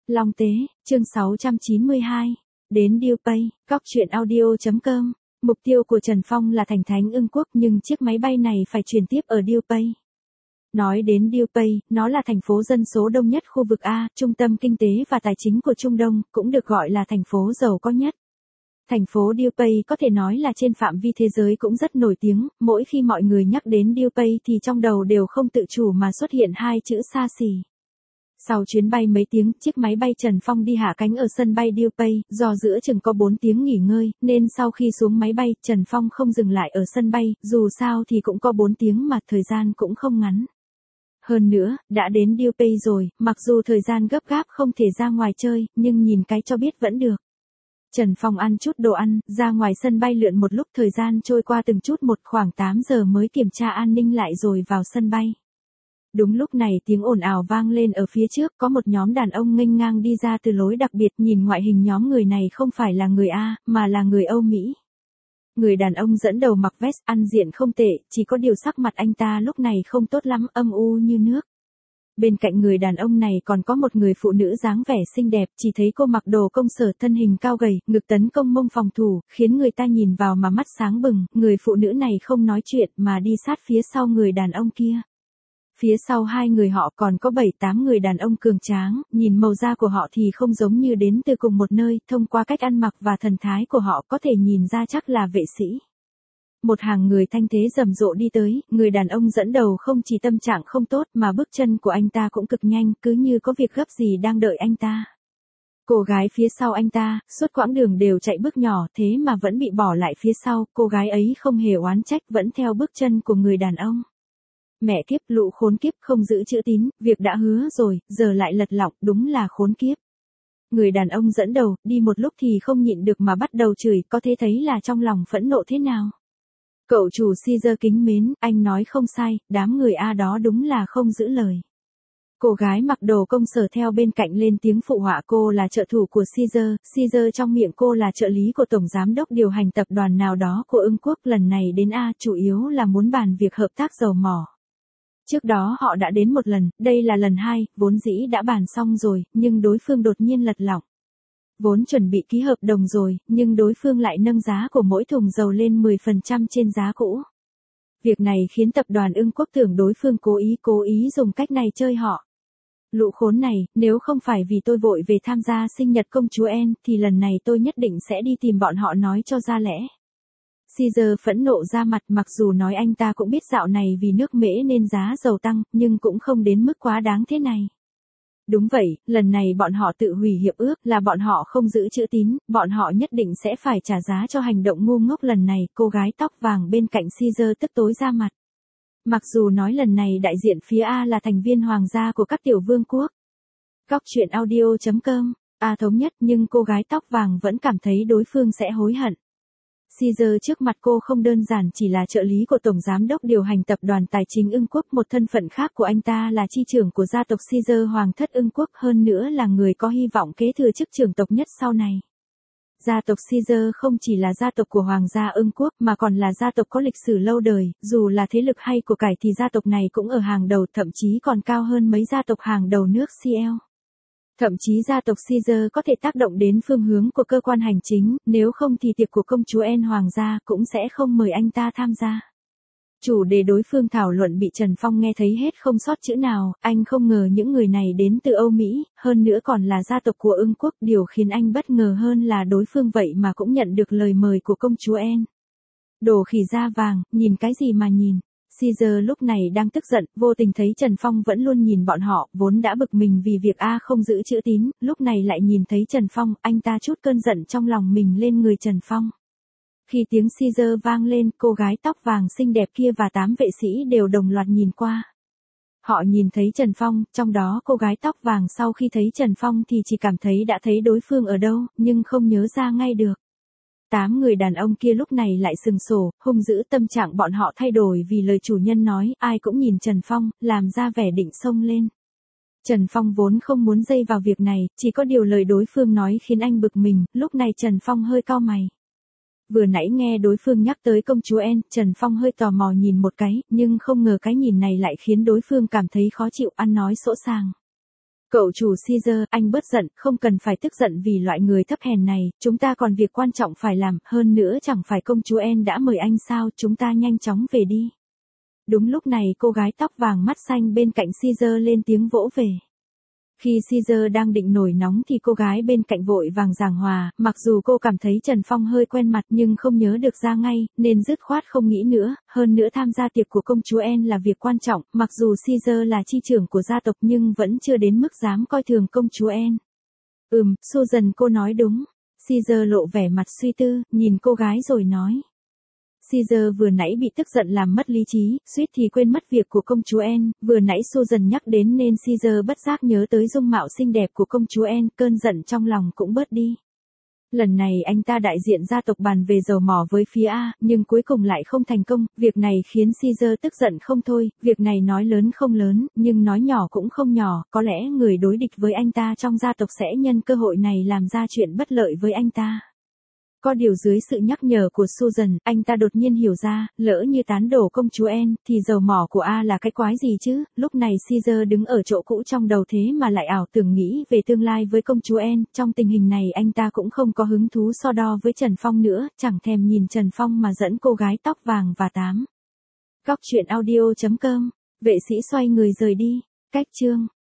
Long Tế, chương 692. Đến DuPay, Góc truyện audio.com. Mục tiêu của Trần Phong là thành Thánh Ưng Quốc nhưng chiếc máy bay này phải chuyển tiếp ở DuPay. Nói đến DuPay, nó là thành phố dân số đông nhất khu vực A, trung tâm kinh tế và tài chính của Trung Đông, cũng được gọi là thành phố giàu có nhất. Thành phố DuPay có thể nói là trên phạm vi thế giới cũng rất nổi tiếng, mỗi khi mọi người nhắc đến DuPay thì trong đầu đều không tự chủ mà xuất hiện hai chữ xa xỉ. Sau chuyến bay mấy tiếng, chiếc máy bay Trần Phong đi hạ cánh ở sân bay DuPay, do giữa chừng có 4 tiếng nghỉ ngơi, nên sau khi xuống máy bay, Trần Phong không dừng lại ở sân bay, dù sao thì cũng có 4 tiếng mà thời gian cũng không ngắn. Hơn nữa, đã đến DuPay rồi, mặc dù thời gian gấp gáp không thể ra ngoài chơi, nhưng nhìn cái cho biết vẫn được. Trần Phong ăn chút đồ ăn, ra ngoài sân bay lượn một lúc, thời gian trôi qua từng chút một, khoảng 8 giờ mới kiểm tra an ninh lại rồi vào sân bay. Đúng lúc này tiếng ồn ào vang lên ở phía trước, có một nhóm đàn ông nghênh ngang đi ra từ lối đặc biệt, nhìn ngoại hình nhóm người này không phải là người A, mà là người Âu Mỹ. Người đàn ông dẫn đầu mặc vest, ăn diện không tệ, chỉ có điều sắc mặt anh ta lúc này không tốt lắm, âm u như nước. Bên cạnh người đàn ông này còn có một người phụ nữ dáng vẻ xinh đẹp, chỉ thấy cô mặc đồ công sở, thân hình cao gầy, ngực tấn công mông phòng thủ, khiến người ta nhìn vào mà mắt sáng bừng. Người phụ nữ này không nói chuyện mà đi sát phía sau người đàn ông kia. Phía sau hai người họ còn có 7-8 người đàn ông cường tráng, nhìn màu da của họ thì không giống như đến từ cùng một nơi, thông qua cách ăn mặc và thần thái của họ có thể nhìn ra chắc là vệ sĩ. Một hàng người thanh thế rầm rộ đi tới, người đàn ông dẫn đầu không chỉ tâm trạng không tốt mà bước chân của anh ta cũng cực nhanh, cứ như có việc gấp gì đang đợi anh ta. Cô gái phía sau anh ta, suốt quãng đường đều chạy bước nhỏ, thế mà vẫn bị bỏ lại phía sau, cô gái ấy không hề oán trách, vẫn theo bước chân của người đàn ông. Mẹ kiếp, lũ khốn kiếp, không giữ chữ tín, việc đã hứa rồi, giờ lại lật lọng, đúng là khốn kiếp. Người đàn ông dẫn đầu, đi một lúc thì không nhịn được mà bắt đầu chửi, có thể thấy là trong lòng phẫn nộ thế nào. Cậu chủ Caesar kính mến, anh nói không sai, đám người A đó đúng là không giữ lời. Cô gái mặc đồ công sở theo bên cạnh lên tiếng phụ họa, cô là trợ thủ của Caesar, Caesar trong miệng cô là trợ lý của tổng giám đốc điều hành tập đoàn nào đó của Ưng Quốc, lần này đến A chủ yếu là muốn bàn việc hợp tác dầu mỏ. Trước đó họ đã đến một lần, đây là lần 2, vốn dĩ đã bàn xong rồi, nhưng đối phương đột nhiên lật lọng. Vốn chuẩn bị ký hợp đồng rồi, nhưng đối phương lại nâng giá của mỗi thùng dầu lên 10% trên giá cũ. Việc này khiến tập đoàn Ưng Quốc tưởng đối phương cố ý dùng cách này chơi họ. Lũ khốn này, nếu không phải vì tôi vội về tham gia sinh nhật công chúa Anne, thì lần này tôi nhất định sẽ đi tìm bọn họ nói cho ra lẽ. Caesar phẫn nộ ra mặt, mặc dù nói anh ta cũng biết dạo này vì nước Mễ nên giá dầu tăng, nhưng cũng không đến mức quá đáng thế này. Đúng vậy, lần này bọn họ tự hủy hiệp ước, là bọn họ không giữ chữ tín, bọn họ nhất định sẽ phải trả giá cho hành động ngu ngốc lần này. Cô gái tóc vàng bên cạnh Caesar tức tối ra mặt. Mặc dù nói lần này đại diện phía A là thành viên hoàng gia của các tiểu vương quốc. Góc truyện audio.com, A thống nhất, nhưng cô gái tóc vàng vẫn cảm thấy đối phương sẽ hối hận. Caesar trước mặt cô không đơn giản chỉ là trợ lý của tổng giám đốc điều hành tập đoàn tài chính Ưng Quốc, một thân phận khác của anh ta là chi trưởng của gia tộc Caesar hoàng thất Ưng Quốc, hơn nữa là người có hy vọng kế thừa chức trưởng tộc nhất sau này. Gia tộc Caesar không chỉ là gia tộc của hoàng gia Ưng Quốc mà còn là gia tộc có lịch sử lâu đời, dù là thế lực hay của cải thì gia tộc này cũng ở hàng đầu, thậm chí còn cao hơn mấy gia tộc hàng đầu nước CL. Thậm chí gia tộc Caesar có thể tác động đến phương hướng của cơ quan hành chính, nếu không thì tiệc của công chúa Anne hoàng gia cũng sẽ không mời anh ta tham gia. Chủ đề đối phương thảo luận bị Trần Phong nghe thấy hết không sót chữ nào, anh không ngờ những người này đến từ Âu Mỹ, hơn nữa còn là gia tộc của Ưng Quốc, điều khiến anh bất ngờ hơn là đối phương vậy mà cũng nhận được lời mời của công chúa Anne. Đồ khỉ da vàng, nhìn cái gì mà nhìn. Caesar lúc này đang tức giận, vô tình thấy Trần Phong vẫn luôn nhìn bọn họ, vốn đã bực mình vì việc A không giữ chữ tín, lúc này lại nhìn thấy Trần Phong, anh ta trút cơn giận trong lòng mình lên người Trần Phong. Khi tiếng Caesar vang lên, cô gái tóc vàng xinh đẹp kia và 8 vệ sĩ đều đồng loạt nhìn qua. Họ nhìn thấy Trần Phong, trong đó cô gái tóc vàng sau khi thấy Trần Phong thì chỉ cảm thấy đã thấy đối phương ở đâu, nhưng không nhớ ra ngay được. 8 người đàn ông kia lúc này lại sừng sổ, hung dữ, tâm trạng bọn họ thay đổi vì lời chủ nhân nói, ai cũng nhìn Trần Phong, làm ra vẻ định xông lên. Trần Phong vốn không muốn dây vào việc này, chỉ có điều lời đối phương nói khiến anh bực mình, lúc này Trần Phong hơi cau mày. Vừa nãy nghe đối phương nhắc tới công chúa Anne, Trần Phong hơi tò mò nhìn một cái, nhưng không ngờ cái nhìn này lại khiến đối phương cảm thấy khó chịu, ăn nói sỗ sàng. Cậu chủ Caesar, anh bớt giận, không cần phải tức giận vì loại người thấp hèn này, chúng ta còn việc quan trọng phải làm, hơn nữa chẳng phải công chúa Anne đã mời anh sao, chúng ta nhanh chóng về đi. Đúng lúc này cô gái tóc vàng mắt xanh bên cạnh Caesar lên tiếng vỗ về. Khi Caesar đang định nổi nóng thì cô gái bên cạnh vội vàng giảng hòa, mặc dù cô cảm thấy Trần Phong hơi quen mặt nhưng không nhớ được ra ngay, nên dứt khoát không nghĩ nữa, hơn nữa tham gia tiệc của công chúa Anne là việc quan trọng, mặc dù Caesar là chi trưởng của gia tộc nhưng vẫn chưa đến mức dám coi thường công chúa Anne. Susan cô nói đúng. Caesar lộ vẻ mặt suy tư, nhìn cô gái rồi nói. Caesar vừa nãy bị tức giận làm mất lý trí, suýt thì quên mất việc của công chúa Anne, vừa nãy Susan nhắc đến nên Caesar bất giác nhớ tới dung mạo xinh đẹp của công chúa Anne, cơn giận trong lòng cũng bớt đi. Lần này anh ta đại diện gia tộc bàn về dầu mỏ với phía A, nhưng cuối cùng lại không thành công, việc này khiến Caesar tức giận không thôi, việc này nói lớn không lớn, nhưng nói nhỏ cũng không nhỏ, có lẽ người đối địch với anh ta trong gia tộc sẽ nhân cơ hội này làm ra chuyện bất lợi với anh ta. Có điều dưới sự nhắc nhở của Susan, anh ta đột nhiên hiểu ra, lỡ như tán đổ công chúa Anne, thì dầu mỏ của A là cái quái gì chứ, lúc này Caesar đứng ở chỗ cũ trong đầu thế mà lại ảo tưởng nghĩ về tương lai với công chúa Anne, trong tình hình này anh ta cũng không có hứng thú so đo với Trần Phong nữa, chẳng thèm nhìn Trần Phong mà dẫn cô gái tóc vàng và tám. Góc truyện audio.com, vệ sĩ xoay người rời đi, cách chương.